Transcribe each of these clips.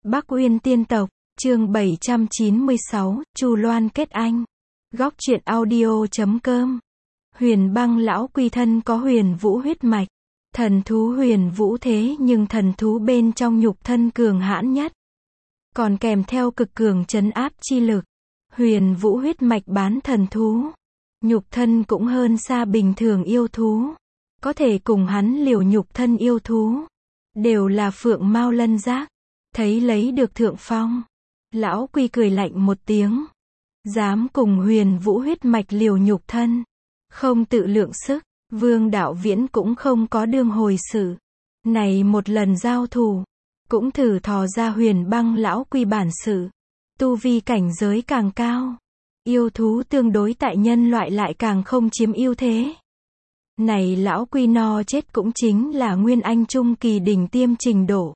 Bắc Uyên tiên tộc, chương 796, Chu Loan kết anh. Góc truyện audio.com. Huyền Băng lão quy thân có huyền vũ huyết mạch. Thần thú huyền vũ thế nhưng thần thú bên trong nhục thân cường hãn nhất. Còn kèm theo cực cường trấn áp chi lực. Huyền vũ huyết mạch bán thần thú. Nhục thân cũng hơn xa bình thường yêu thú. Có thể cùng hắn liều nhục thân yêu thú. Đều là phượng mao lân giác. Thấy lấy được thượng phong. Lão quy cười lạnh một tiếng. Dám cùng huyền vũ huyết mạch liều nhục thân. Không tự lượng sức. Vương Đạo Viễn cũng không có đương hồi sự. Này một lần giao thủ. Cũng thử thò ra huyền băng lão quy bản sự. Tu vi cảnh giới càng cao. Yêu thú tương đối tại nhân loại lại càng không chiếm ưu thế. Này lão quy no chết cũng chính là nguyên anh trung kỳ đỉnh tiêm trình độ.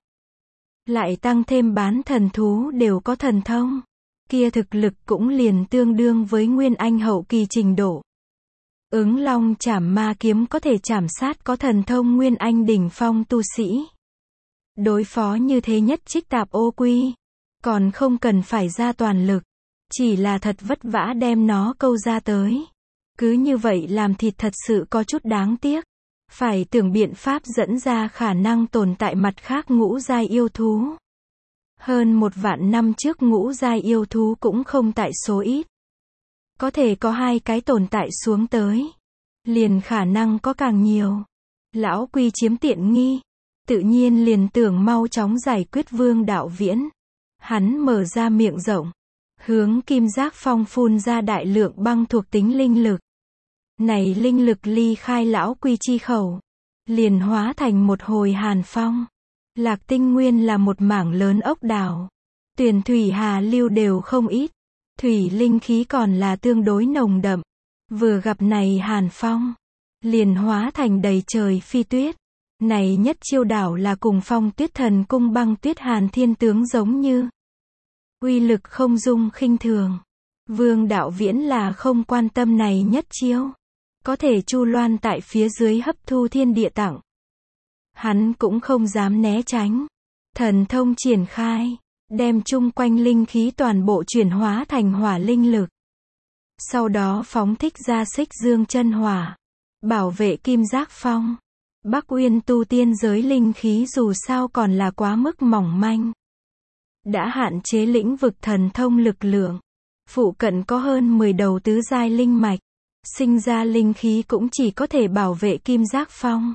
Lại tăng thêm bán thần thú đều có thần thông. Kia thực lực cũng liền tương đương với nguyên anh hậu kỳ trình độ. Ứng long chảm ma kiếm có thể chảm sát có thần thông nguyên anh đỉnh phong tu sĩ. Đối phó như thế nhất trích tạp ô quy. Còn không cần phải ra toàn lực. Chỉ là thật vất vả đem nó câu ra tới. Cứ như vậy làm thịt thật sự có chút đáng tiếc. Phải tưởng biện pháp dẫn ra khả năng tồn tại mặt khác ngũ giai yêu thú. Hơn 1 vạn năm trước ngũ giai yêu thú cũng không tại số ít. Có thể có 2 cái tồn tại xuống tới. Liền khả năng có càng nhiều. Lão quy chiếm tiện nghi. Tự nhiên liền tưởng mau chóng giải quyết Vương Đạo Viễn. Hắn mở ra miệng rộng. Hướng Kim Giác Phong phun ra đại lượng băng thuộc tính linh lực. Này linh lực ly khai lão quy chi khẩu. Liền hóa thành một hồi hàn phong. Lạc Tinh Nguyên là một mảng lớn ốc đảo. Tuyền thủy hà lưu đều không ít. Thủy linh khí còn là tương đối nồng đậm. Vừa gặp này hàn phong. Liền hóa thành đầy trời phi tuyết. Này nhất chiêu đảo là cùng Phong Tuyết Thần cung băng tuyết hàn thiên tướng giống như. Uy lực không dung khinh thường. Vương Đạo Viễn là không quan tâm này nhất chiêu. Có thể Chu Loan tại phía dưới hấp thu thiên địa tặng. Hắn cũng không dám né tránh. Thần thông triển khai. Đem chung quanh linh khí toàn bộ chuyển hóa thành hỏa linh lực. Sau đó phóng thích ra xích dương chân hỏa. Bảo vệ Kim Giác Phong. Bắc Uyên tu tiên giới linh khí dù sao còn là quá mức mỏng manh. Đã hạn chế lĩnh vực thần thông lực lượng. Phụ cận có hơn 10 đầu tứ giai linh mạch. Sinh ra linh khí cũng chỉ có thể bảo vệ Kim Giác Phong.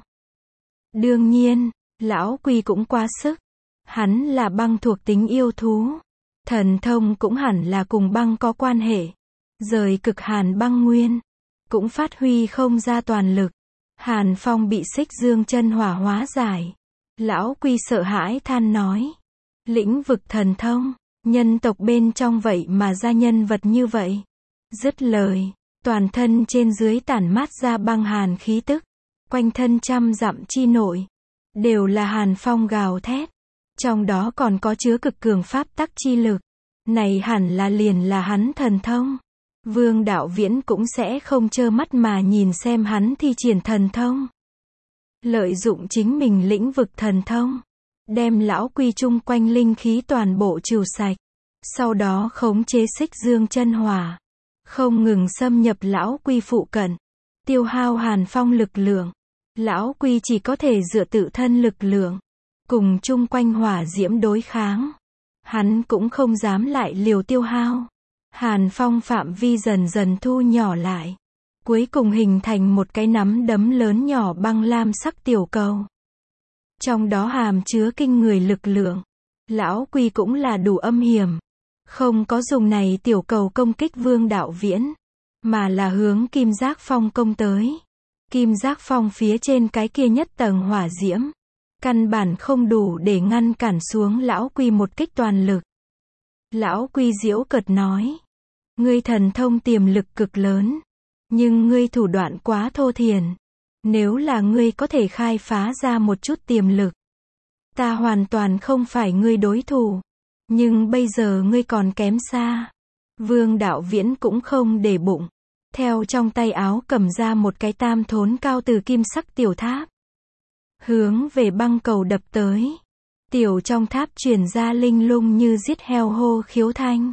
Đương nhiên, lão quy cũng quá sức. Hắn là băng thuộc tính yêu thú. Thần thông cũng hẳn là cùng băng có quan hệ. Rời cực hàn băng nguyên. Cũng phát huy không ra toàn lực. Hàn phong bị xích dương chân hỏa hóa giải. Lão quy sợ hãi than nói. Lĩnh vực thần thông. Nhân tộc bên trong vậy mà ra nhân vật như vậy. Dứt lời. Toàn thân trên dưới tản mát ra băng hàn khí tức. Quanh thân trăm dặm chi nội. Đều là hàn phong gào thét. Trong đó còn có chứa cực cường pháp tắc chi lực. Này hẳn là liền là hắn thần thông. Vương Đạo Viễn cũng sẽ không trơ mắt mà nhìn xem hắn thi triển thần thông. Lợi dụng chính mình lĩnh vực thần thông. Đem lão quy chung quanh linh khí toàn bộ trừ sạch. Sau đó khống chế xích dương chân hỏa. Không ngừng xâm nhập lão quy phụ cận. Tiêu hao hàn phong lực lượng. Lão quy chỉ có thể dựa tự thân lực lượng. Cùng chung quanh hỏa diễm đối kháng. Hắn cũng không dám lại liều tiêu hao. Hàn phong phạm vi dần dần thu nhỏ lại. Cuối cùng hình thành một cái nắm đấm lớn nhỏ băng lam sắc tiểu cầu. Trong đó hàm chứa kinh người lực lượng. Lão quy cũng là đủ âm hiểm. Không có dùng này tiểu cầu công kích Vương Đạo Viễn. Mà là hướng Kim Giác Phong công tới. Kim Giác Phong phía trên cái kia nhất tầng hỏa diễm. Căn bản không đủ để ngăn cản xuống lão quy một kích toàn lực. Lão quy giễu cợt nói. Ngươi thần thông tiềm lực cực lớn. Nhưng ngươi thủ đoạn quá thô thiển. Nếu là ngươi có thể khai phá ra một chút tiềm lực. Ta hoàn toàn không phải ngươi đối thủ. Nhưng bây giờ ngươi còn kém xa. Vương Đạo Viễn cũng không để bụng. Theo trong tay áo cầm ra một cái tam thốn cao từ kim sắc tiểu tháp. Hướng về băng cầu đập tới. Tiểu trong tháp truyền ra linh lung như giết heo hô khiếu thanh.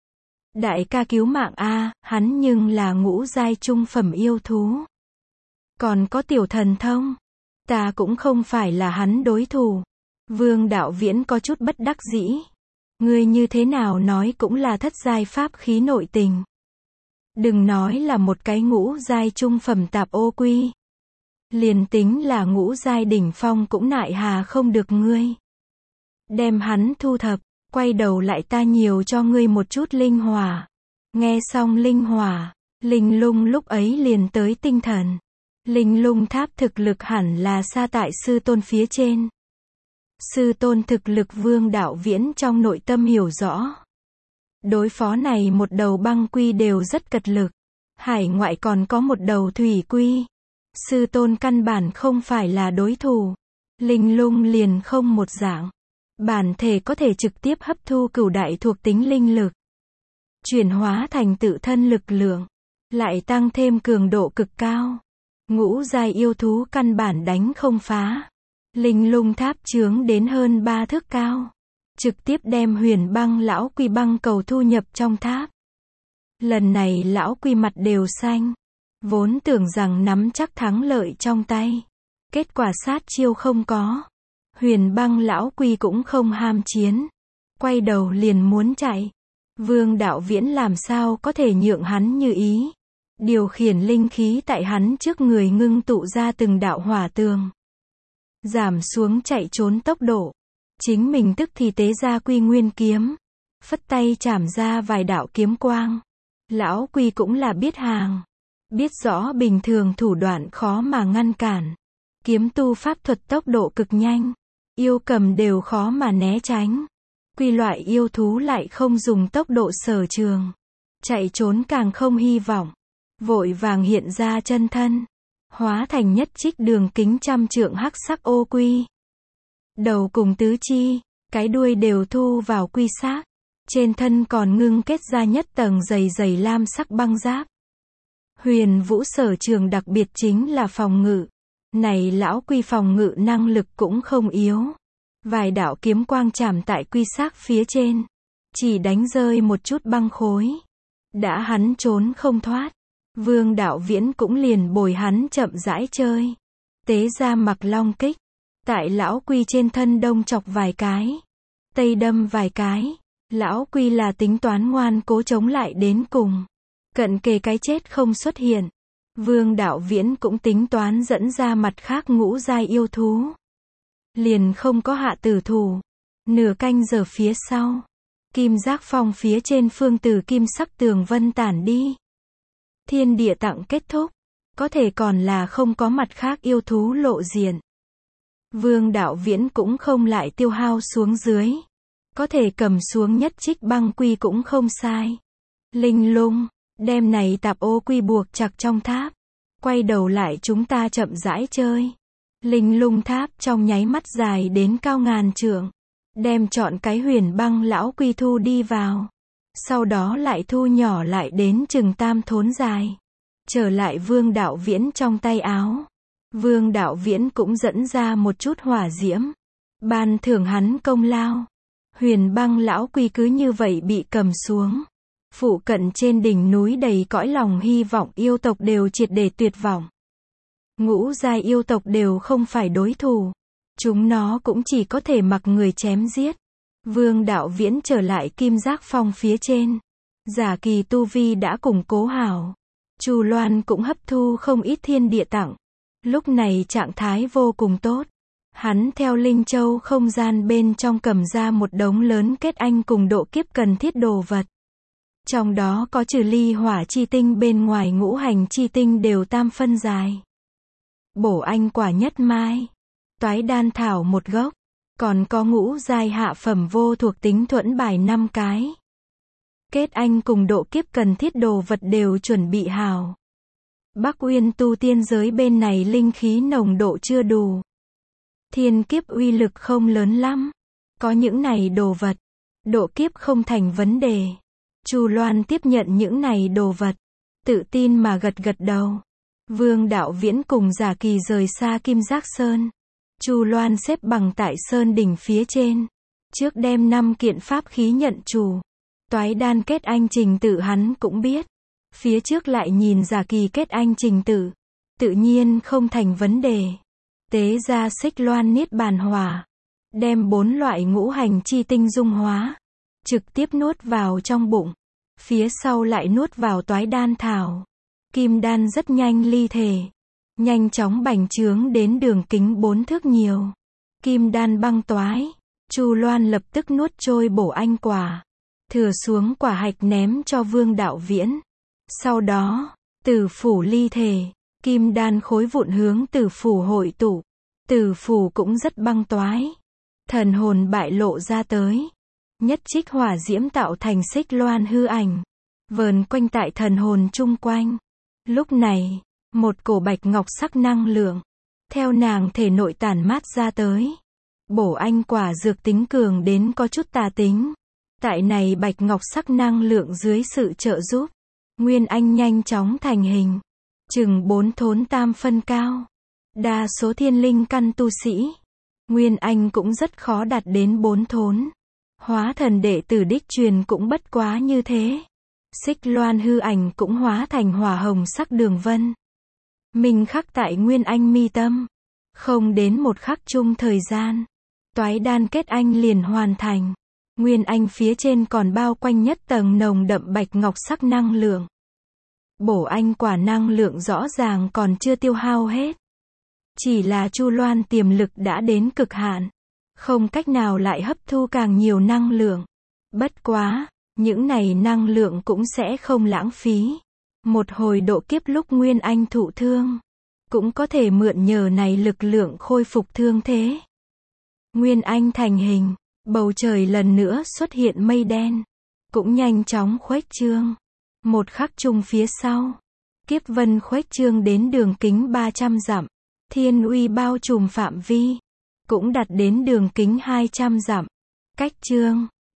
Đại ca cứu mạng a, hắn nhưng là ngũ giai trung phẩm yêu thú. Còn có tiểu thần thông. Ta cũng không phải là hắn đối thủ. Vương Đạo Viễn có chút bất đắc dĩ. Ngươi như thế nào nói cũng là thất giai pháp khí nội tình. Đừng nói là một cái ngũ giai trung phẩm tạp ô quy. Liền tính là ngũ giai đỉnh phong cũng nại hà không được ngươi. Đem hắn thu thập, quay đầu lại ta nhiều cho ngươi một chút linh hỏa. Nghe xong linh hỏa, linh lung lúc ấy liền tới tinh thần. Linh lung tháp thực lực hẳn là xa tại sư tôn phía trên. Sư tôn thực lực Vương Đạo Viễn trong nội tâm hiểu rõ. Đối phó này một đầu băng quy đều rất cật lực. Hải ngoại còn có một đầu thủy quy. Sư tôn căn bản không phải là đối thủ. Linh lung liền không một dạng. Bản thể có thể trực tiếp hấp thu cửu đại thuộc tính linh lực. Chuyển hóa thành tự thân lực lượng. Lại tăng thêm cường độ cực cao. Ngũ giai yêu thú căn bản đánh không phá. Linh lung tháp chướng đến hơn 3 thước cao. Trực tiếp đem Huyền Băng lão quy băng cầu thu nhập trong tháp. Lần này lão quy mặt đều xanh. Vốn tưởng rằng nắm chắc thắng lợi trong tay. Kết quả sát chiêu không có. Huyền Băng lão quy cũng không ham chiến. Quay đầu liền muốn chạy. Vương Đạo Viễn làm sao có thể nhượng hắn như ý. Điều khiển linh khí tại hắn trước người ngưng tụ ra từng đạo hỏa tường. Giảm xuống chạy trốn tốc độ. Chính mình tức thì tế ra quy nguyên kiếm. Phất tay chảm ra vài đạo kiếm quang. Lão quy cũng là biết hàng. Biết rõ bình thường thủ đoạn khó mà ngăn cản. Kiếm tu pháp thuật tốc độ cực nhanh. Yêu cầm đều khó mà né tránh. Quy loại yêu thú lại không dùng tốc độ sở trường. Chạy trốn càng không hy vọng. Vội vàng hiện ra chân thân. Hóa thành nhất trích đường kính 100 trượng hắc sắc ô quy. Đầu cùng tứ chi, cái đuôi đều thu vào quy xác. Trên thân còn ngưng kết ra nhất tầng dày dày lam sắc băng giáp. Huyền Vũ sở trường đặc biệt chính là phòng ngự. Này lão quy phòng ngự năng lực cũng không yếu. Vài đạo kiếm quang chạm tại quy xác phía trên. Chỉ đánh rơi một chút băng khối. Đã hắn trốn không thoát. Vương Đạo Viễn cũng liền bồi hắn chậm rãi chơi. Tế ra mặc long kích. Tại lão quy trên thân đông chọc vài cái. Tây đâm vài cái. Lão quy là tính toán ngoan cố chống lại đến cùng. Cận kề cái chết không xuất hiện. Vương Đạo Viễn cũng tính toán dẫn ra mặt khác ngũ giai yêu thú. Liền không có hạ tử thủ. Nửa canh giờ phía sau. Kim giác phong phía trên phương từ kim sắc tường vân tản đi. Thiên địa tặng kết thúc. Có thể còn là không có mặt khác yêu thú lộ diện. Vương Đạo Viễn cũng không lại tiêu hao xuống dưới. Có thể cầm xuống nhất trích băng quy cũng không sai. Linh lung, đem này tạp ô quy buộc chặt trong tháp. Quay đầu lại chúng ta chậm rãi chơi. Linh lung tháp trong nháy mắt dài đến cao ngàn trượng. Đem chọn cái Huyền Băng lão quy thu đi vào. Sau đó lại thu nhỏ lại đến chừng tam thốn dài. Trở lại Vương Đạo Viễn trong tay áo. Vương Đạo Viễn cũng dẫn ra một chút hỏa diễm. Ban thưởng hắn công lao. Huyền Băng lão quy cứ như vậy bị cầm xuống. Phụ cận trên đỉnh núi đầy cõi lòng hy vọng yêu tộc đều triệt để tuyệt vọng. Ngũ giai yêu tộc đều không phải đối thủ. Chúng nó cũng chỉ có thể mặc người chém giết. Vương Đạo Viễn trở lại kim giác phong phía trên. Giả kỳ tu vi đã củng cố hảo. Chu Loan cũng hấp thu không ít thiên địa tặng. Lúc này trạng thái vô cùng tốt. Hắn theo Linh Châu không gian bên trong cầm ra một đống lớn kết anh cùng độ kiếp cần thiết đồ vật. Trong đó có trừ ly hỏa chi tinh bên ngoài ngũ hành chi tinh đều tam phân dài. Bổ anh quả nhất mai. Toái đan thảo một gốc. Còn có ngũ giai hạ phẩm vô thuộc tính thuẫn bài 5 cái. Kết anh cùng độ kiếp cần thiết đồ vật đều chuẩn bị hào. Bắc Uyên tu tiên giới bên này linh khí nồng độ chưa đủ. Thiên kiếp uy lực không lớn lắm. Có những này đồ vật. Độ kiếp không thành vấn đề. Chu Loan tiếp nhận những này đồ vật. Tự tin mà gật gật đầu. Vương Đạo Viễn cùng Giả Kỳ rời xa Kim Giác Sơn. Chu Loan xếp bằng tại sơn đỉnh phía trên. Trước đem 5 kiện pháp khí nhận chủ. Toái đan kết anh trình tự hắn cũng biết. Phía trước lại nhìn giả kỳ kết anh trình tự. Tự nhiên không thành vấn đề. Tế ra xích loan niết bàn hỏa. Đem 4 loại ngũ hành chi tinh dung hóa. Trực tiếp nuốt vào trong bụng. Phía sau lại nuốt vào toái đan thảo. Kim đan rất nhanh ly thể. Nhanh chóng bành trướng đến đường kính 4 thước nhiều. Kim đan băng toái. Chu Loan lập tức nuốt trôi bổ anh quả. Thừa xuống quả hạch ném cho Vương Đạo Viễn. Sau đó, tử phủ ly thể. Kim đan khối vụn hướng tử phủ hội tụ. Tử phủ cũng rất băng toái. Thần hồn bại lộ ra tới. Nhất trích hỏa diễm tạo thành xích loan hư ảnh. Vờn quanh tại thần hồn chung quanh. Lúc này, một cổ bạch ngọc sắc năng lượng. Theo nàng thể nội tản mát ra tới. Bổ anh quả dược tính cường đến có chút tà tính. Tại này bạch ngọc sắc năng lượng dưới sự trợ giúp. Nguyên anh nhanh chóng thành hình. Chừng 4 thốn tam phân cao. Đa số thiên linh căn tu sĩ. Nguyên anh cũng rất khó đạt đến 4 thốn. Hóa thần đệ tử đích truyền cũng bất quá như thế. Xích loan hư ảnh cũng hóa thành hỏa hồng sắc đường vân. Mình khắc tại Nguyên anh mi tâm. Không đến một khắc chung thời gian. Toái đan kết anh liền hoàn thành. Nguyên anh phía trên còn bao quanh nhất tầng nồng đậm bạch ngọc sắc năng lượng. Bổ anh quả năng lượng rõ ràng còn chưa tiêu hao hết. Chỉ là Chu Loan tiềm lực đã đến cực hạn. Không cách nào lại hấp thu càng nhiều năng lượng. Bất quá, những này năng lượng cũng sẽ không lãng phí. Một hồi độ kiếp lúc Nguyên anh thụ thương. Cũng có thể mượn nhờ này lực lượng khôi phục thương thế. Nguyên anh thành hình. Bầu trời lần nữa xuất hiện mây đen. Cũng nhanh chóng khuếch trương. Một khắc chung phía sau. Kiếp vân khuếch trương đến đường kính 300 dặm. Thiên uy bao trùm phạm vi. Cũng đạt đến đường kính 200 dặm. Cách trương.